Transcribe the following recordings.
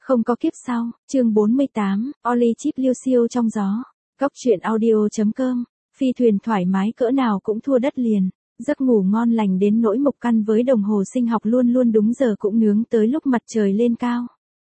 Không có kiếp sau, chương 48, Oli chip liêu xiêu trong gió. Góc truyện audio.com, phi thuyền thoải mái cỡ nào cũng thua đất liền. Giấc ngủ ngon lành đến nỗi Mục Căn với đồng hồ sinh học luôn luôn đúng giờ cũng nướng tới lúc mặt trời lên cao.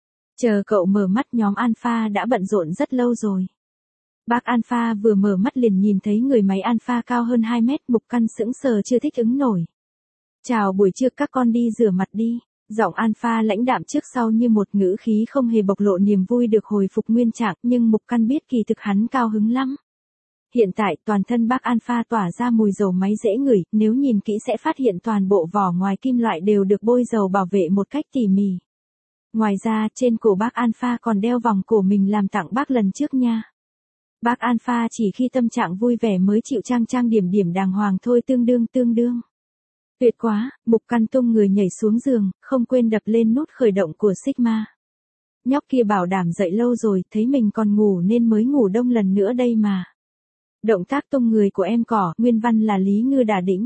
Chờ cậu mở mắt nhóm Alpha đã bận rộn rất lâu rồi. Bác Alpha vừa mở mắt liền nhìn thấy người máy Alpha cao hơn 2 mét, Mục Căn sững sờ chưa thích ứng nổi. Chào buổi trưa, các con đi rửa mặt đi. Giọng Alpha lãnh đạm trước sau như một ngữ khí không hề bộc lộ niềm vui được hồi phục nguyên trạng, nhưng Mục Căn biết kỳ thực hắn cao hứng lắm. Hiện tại toàn thân bác Alpha tỏa ra mùi dầu máy dễ ngửi, nếu nhìn kỹ sẽ phát hiện toàn bộ vỏ ngoài kim loại đều được bôi dầu bảo vệ một cách tỉ mỉ. Ngoài ra, trên cổ bác Alpha còn đeo vòng cổ mình làm tặng bác lần trước nha. Bác Alpha chỉ khi tâm trạng vui vẻ mới chịu trang điểm đàng hoàng thôi, tương đương. Tuyệt quá, Mục Căn tung người nhảy xuống giường, không quên đập lên nút khởi động của Sigma. Nhóc kia bảo đảm dậy lâu rồi, thấy mình còn ngủ nên mới ngủ đông lần nữa đây mà. Động tác tung người của em cỏ, nguyên văn là Lý Ngư Đà Đĩnh.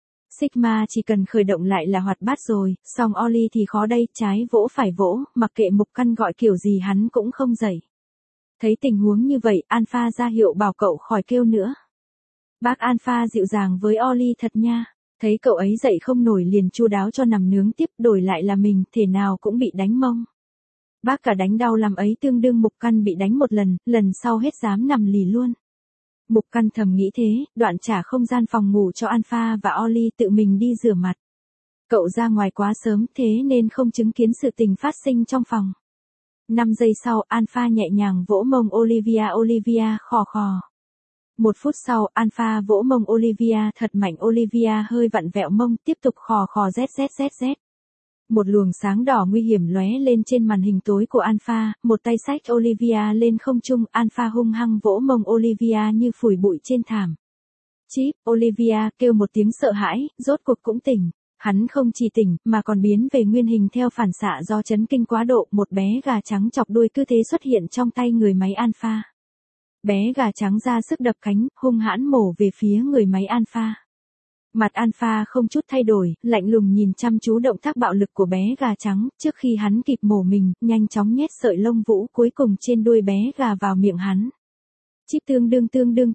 Sigma chỉ cần khởi động lại là hoạt bát rồi, song Oli thì khó đây, trái vỗ phải vỗ, mặc kệ Mục Căn gọi kiểu gì hắn cũng không dậy. Thấy tình huống như vậy, Alpha ra hiệu bảo cậu khỏi kêu nữa. Bác Alpha dịu dàng với Oli thật nha. Thấy cậu ấy dậy không nổi liền chu đáo cho nằm nướng tiếp, đổi lại là mình, thể nào cũng bị đánh mông. Bác cả đánh đau làm ấy, tương đương Mục Căn bị đánh một lần sau hết dám nằm lì luôn. Mục Căn thầm nghĩ thế, đoạn trả không gian phòng ngủ cho Alpha và Oli tự mình đi rửa mặt. Cậu ra ngoài quá sớm thế nên không chứng kiến sự tình phát sinh trong phòng. 5 giây sau, Alpha nhẹ nhàng vỗ mông Olivia khò khò. 1 phút sau, Alpha vỗ mông Olivia thật mạnh, Olivia hơi vặn vẹo mông, tiếp tục khò khò z. Một luồng sáng đỏ nguy hiểm lóe lên trên màn hình tối của Alpha, một tay xách Olivia lên không trung, Alpha hung hăng vỗ mông Olivia như phủi bụi trên thảm. Chip, Olivia kêu một tiếng sợ hãi, rốt cuộc cũng tỉnh. Hắn không chỉ tỉnh, mà còn biến về nguyên hình theo phản xạ do chấn kinh quá độ, một bé gà trắng chọc đuôi cứ thế xuất hiện trong tay người máy Alpha. Bé gà trắng ra sức đập cánh, hung hãn mổ về phía người máy Alpha. Mặt Alpha không chút thay đổi, lạnh lùng nhìn chăm chú động tác bạo lực của bé gà trắng, trước khi hắn kịp mổ mình, nhanh chóng nhét sợi lông vũ cuối cùng trên đuôi bé gà vào miệng hắn. Chip tương đương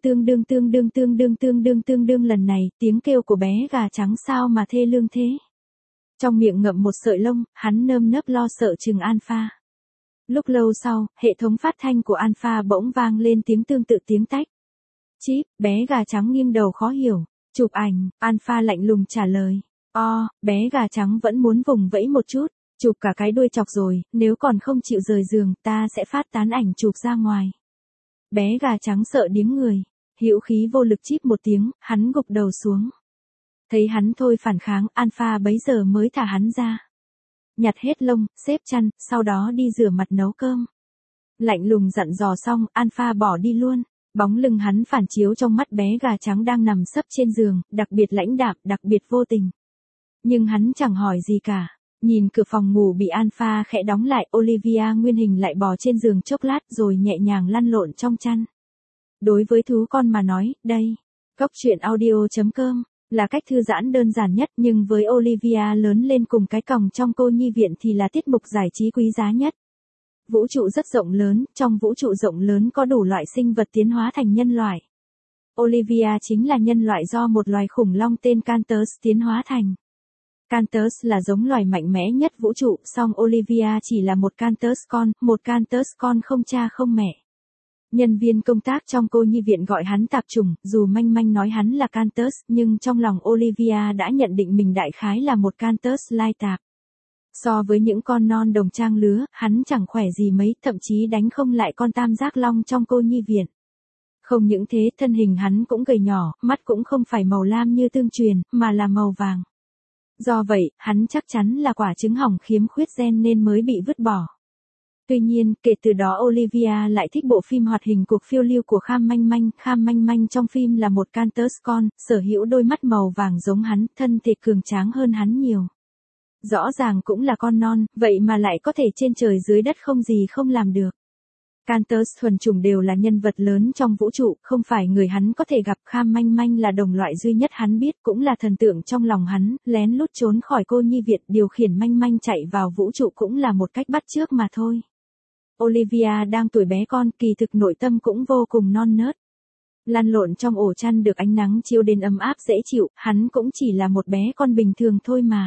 lần này, tiếng kêu của bé gà trắng sao mà thê lương thế. Trong miệng ngậm một sợi lông, hắn nơm nớp lo sợ chừng Alpha. Lúc lâu sau, hệ thống phát thanh của Alpha bỗng vang lên tiếng tương tự tiếng tách. Chip, bé gà trắng nghiêng đầu khó hiểu. Chụp ảnh, Alpha lạnh lùng trả lời. Bé gà trắng vẫn muốn vùng vẫy một chút. Chụp cả cái đuôi chọc rồi, nếu còn không chịu rời giường, ta sẽ phát tán ảnh chụp ra ngoài. Bé gà trắng sợ điếng người. Hữu khí vô lực chip một tiếng, hắn gục đầu xuống. Thấy hắn thôi phản kháng, Alpha bấy giờ mới thả hắn ra. Nhặt hết lông, xếp chăn, sau đó đi rửa mặt nấu cơm. Lạnh lùng dặn dò xong, Alpha bỏ đi luôn. Bóng lưng hắn phản chiếu trong mắt bé gà trắng đang nằm sấp trên giường, đặc biệt lãnh đạm, đặc biệt vô tình. Nhưng hắn chẳng hỏi gì cả. Nhìn cửa phòng ngủ bị Alpha khẽ đóng lại, Olivia nguyên hình lại bò trên giường chốc lát rồi nhẹ nhàng lăn lộn trong chăn. Đối với thú con mà nói, đây, góc truyện audio.com, là cách thư giãn đơn giản nhất, nhưng với Olivia lớn lên cùng cái còng trong cô nhi viện thì là tiết mục giải trí quý giá nhất. Vũ trụ rất rộng lớn, trong vũ trụ rộng lớn có đủ loại sinh vật tiến hóa thành nhân loại. Olivia chính là nhân loại do một loài khủng long tên Cantus tiến hóa thành. Cantus là giống loài mạnh mẽ nhất vũ trụ, song Olivia chỉ là một Cantus con không cha không mẹ. Nhân viên công tác trong cô nhi viện gọi hắn tạp chủng, dù manh nói hắn là Cantus, nhưng trong lòng Olivia đã nhận định mình đại khái là một Cantus lai tạp. So với những con non đồng trang lứa, hắn chẳng khỏe gì mấy, thậm chí đánh không lại con tam giác long trong cô nhi viện. Không những thế, thân hình hắn cũng gầy nhỏ, mắt cũng không phải màu lam như tương truyền, mà là màu vàng. Do vậy, hắn chắc chắn là quả trứng hỏng khiếm khuyết gen nên mới bị vứt bỏ. Tuy nhiên, kể từ đó Olivia lại thích bộ phim hoạt hình Cuộc phiêu lưu của Kham Manh Manh. Kham Manh Manh trong phim là một Cantus con, sở hữu đôi mắt màu vàng giống hắn, thân thể cường tráng hơn hắn nhiều. Rõ ràng cũng là con non, vậy mà lại có thể trên trời dưới đất không gì không làm được. Cantus thuần chủng đều là nhân vật lớn trong vũ trụ, không phải người hắn có thể gặp. Kham Manh Manh là đồng loại duy nhất hắn biết, cũng là thần tượng trong lòng hắn, lén lút trốn khỏi cô nhi viện, điều khiển Manh Manh chạy vào vũ trụ cũng là một cách bắt chước mà thôi. Olivia đang tuổi bé con, kỳ thực nội tâm cũng vô cùng non nớt. Lăn lộn trong ổ chăn được ánh nắng chiếu đến ấm áp dễ chịu, hắn cũng chỉ là một bé con bình thường thôi mà.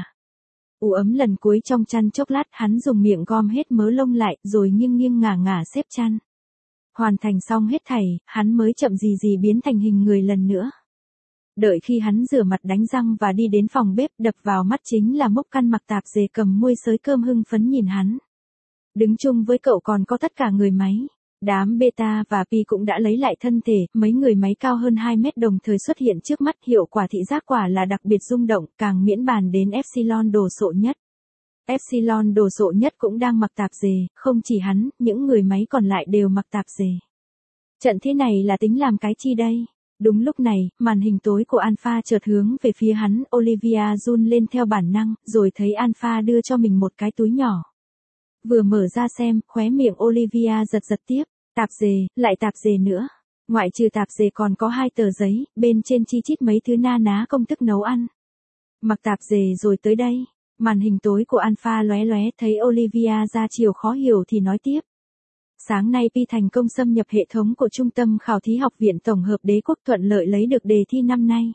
Ủ ấm lần cuối trong chăn chốc lát, hắn dùng miệng gom hết mớ lông lại, rồi nghiêng nghiêng ngả ngả xếp chăn. Hoàn thành xong hết thảy, hắn mới chậm gì gì biến thành hình người lần nữa. Đợi khi hắn rửa mặt đánh răng và đi đến phòng bếp, đập vào mắt chính là Mộc Căn mặc tạp dề cầm muôi xới cơm hưng phấn nhìn hắn. Đứng chung với cậu còn có tất cả người máy. Đám Beta và Pi cũng đã lấy lại thân thể, mấy người máy cao hơn 2 mét đồng thời xuất hiện trước mắt, hiệu quả thị giác quả là đặc biệt rung động, càng miễn bàn đến Epsilon đồ sộ nhất. Epsilon đồ sộ nhất cũng đang mặc tạp dề, không chỉ hắn, những người máy còn lại đều mặc tạp dề. Trận thế này là tính làm cái chi đây? Đúng lúc này, màn hình tối của Alpha chợt hướng về phía hắn, Olivia run lên theo bản năng, rồi thấy Alpha đưa cho mình một cái túi nhỏ. Vừa mở ra xem, khóe miệng Olivia giật giật tiếp, tạp dề, lại tạp dề nữa. Ngoại trừ tạp dề còn có 2 tờ giấy, bên trên chi chít mấy thứ na ná công thức nấu ăn. Mặc tạp dề rồi tới đây. Màn hình tối của Alpha lóe lóe, thấy Olivia ra chiều khó hiểu thì nói tiếp. Sáng nay Pi thành công xâm nhập hệ thống của Trung tâm Khảo thí Học viện Tổng hợp Đế quốc, thuận lợi lấy được đề thi năm nay.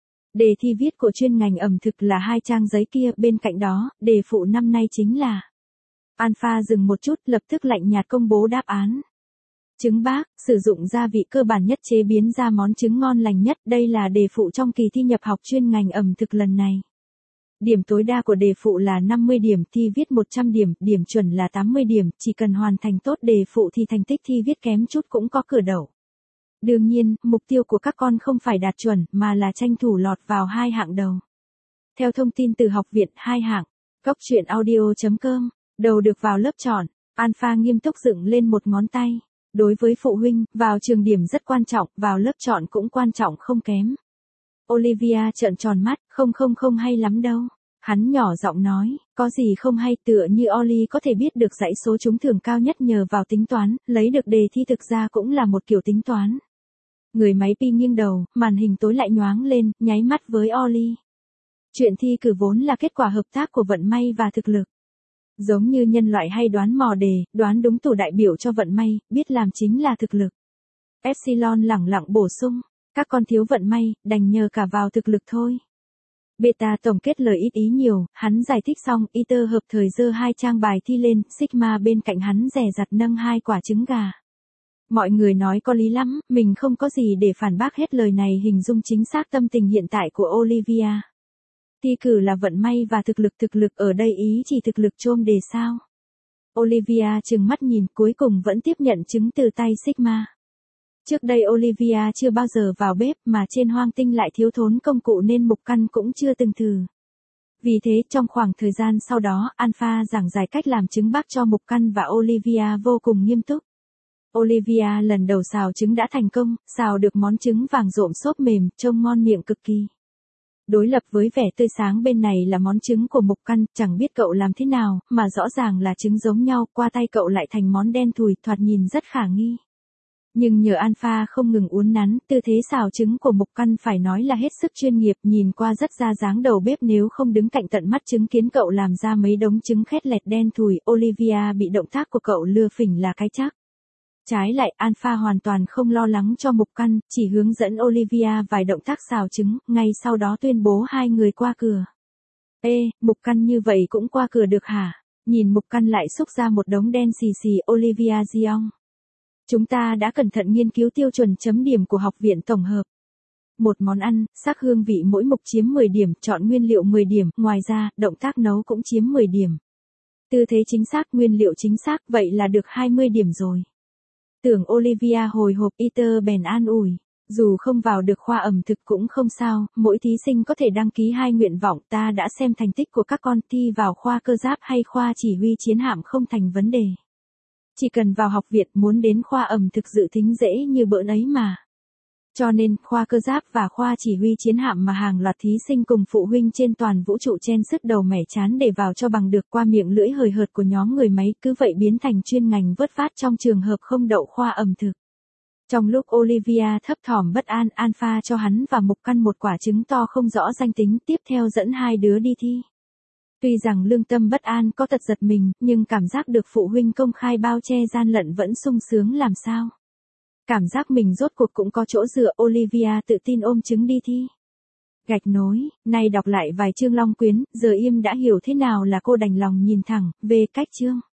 Đề thi viết của chuyên ngành ẩm thực là 2 trang giấy kia, bên cạnh đó, đề phụ năm nay chính là... Alpha dừng một chút, lập tức lạnh nhạt công bố đáp án. Trứng bác, sử dụng gia vị cơ bản nhất chế biến ra món trứng ngon lành nhất, đây là đề phụ trong kỳ thi nhập học chuyên ngành ẩm thực lần này. Điểm tối đa của đề phụ là 50 điểm, thi viết 100 điểm, điểm chuẩn là 80 điểm, chỉ cần hoàn thành tốt đề phụ thì thành tích thi viết kém chút cũng có cửa đậu. Đương nhiên, mục tiêu của các con không phải đạt chuẩn, mà là tranh thủ lọt vào 2 hạng đầu. Theo thông tin từ học viện, 2 hạng. Cóc truyện audio.com, đầu được vào lớp chọn. Alpha nghiêm túc dựng lên một ngón tay. Đối với phụ huynh, vào trường điểm rất quan trọng, vào lớp chọn cũng quan trọng không kém. Olivia trợn tròn mắt, không hay lắm đâu. Hắn nhỏ giọng nói, có gì không hay, tựa như Oli có thể biết được dãy số trúng thưởng cao nhất nhờ vào tính toán, lấy được đề thi thực ra cũng là một kiểu tính toán. Người máy Pi nghiêng đầu, màn hình tối lại nhoáng lên, nháy mắt với Oli. Chuyện thi cử vốn là kết quả hợp tác của vận may và thực lực. Giống như nhân loại hay đoán mò đề, đoán đúng tủ đại biểu cho vận may, biết làm chính là thực lực. Epsilon lẳng lặng bổ sung, các con thiếu vận may, đành nhờ cả vào thực lực thôi. Beta tổng kết lời ít ý nhiều, hắn giải thích xong, Iter hợp thời giơ 2 trang bài thi lên, Sigma bên cạnh hắn dè dặt nâng 2 quả trứng gà. Mọi người nói có lý lắm, mình không có gì để phản bác hết lời này, hình dung chính xác tâm tình hiện tại của Olivia. Thi cử là vận may và thực lực ở đây ý chỉ thực lực chôm đề sao. Olivia trừng mắt nhìn, cuối cùng vẫn tiếp nhận trứng từ tay Sigma. Trước đây Olivia chưa bao giờ vào bếp, mà trên hoang tinh lại thiếu thốn công cụ nên Mộc Căn cũng chưa từng thử. Vì thế trong khoảng thời gian sau đó, Alpha giảng giải cách làm trứng bác cho Mộc Căn và Olivia vô cùng nghiêm túc. Olivia lần đầu xào trứng đã thành công, xào được món trứng vàng rộm xốp mềm, trông ngon miệng cực kỳ. Đối lập với vẻ tươi sáng bên này là món trứng của Mộc Căn, chẳng biết cậu làm thế nào, mà rõ ràng là trứng giống nhau, qua tay cậu lại thành món đen thùi, thoạt nhìn rất khả nghi. Nhưng nhờ Alpha không ngừng uốn nắn, tư thế xào trứng của Mộc Căn phải nói là hết sức chuyên nghiệp, nhìn qua rất ra dáng đầu bếp, nếu không đứng cạnh tận mắt chứng kiến cậu làm ra mấy đống trứng khét lẹt đen thùi, Olivia bị động tác của cậu lừa phỉnh là cái chắc. Trái lại, Alpha hoàn toàn không lo lắng cho Mộc Căn, chỉ hướng dẫn Olivia vài động tác xào trứng, ngay sau đó tuyên bố 2 người qua cửa. Ê, Mộc Căn như vậy cũng qua cửa được hả? Nhìn Mộc Căn lại xúc ra một đống đen xì xì, Olivia giong. Chúng ta đã cẩn thận nghiên cứu tiêu chuẩn chấm điểm của học viện tổng hợp. Một món ăn, sắc hương vị mỗi mục chiếm 10 điểm, chọn nguyên liệu 10 điểm, ngoài ra, động tác nấu cũng chiếm 10 điểm. Tư thế chính xác, nguyên liệu chính xác, vậy là được 20 điểm rồi. Tưởng Olivia hồi hộp, Iter bèn an ủi. Dù không vào được khoa ẩm thực cũng không sao, mỗi thí sinh có thể đăng ký 2 nguyện vọng, ta đã xem thành tích của các con, thi vào khoa cơ giáp hay khoa chỉ huy chiến hạm không thành vấn đề. Chỉ cần vào học viện, muốn đến khoa ẩm thực dự thính dễ như bỡn ấy mà. Cho nên, khoa cơ giáp và khoa chỉ huy chiến hạm mà hàng loạt thí sinh cùng phụ huynh trên toàn vũ trụ chen sức đầu mẻ chán để vào cho bằng được, qua miệng lưỡi hời hợt của nhóm người máy, cứ vậy biến thành chuyên ngành vớt vát trong trường hợp không đậu khoa ẩm thực. Trong lúc Olivia thấp thỏm bất an, Alpha cho hắn và Mộc Căn một quả trứng to không rõ danh tính, tiếp theo dẫn 2 đứa đi thi. Tuy rằng lương tâm bất an có tật giật mình, nhưng cảm giác được phụ huynh công khai bao che gian lận vẫn sung sướng làm sao. Cảm giác mình rốt cuộc cũng có chỗ dựa, Olivia tự tin ôm trứng đi thi. Gạch nối, nay đọc lại vài chương Long Quyến, giờ im đã hiểu thế nào là cô đành lòng nhìn thẳng, về cách chương.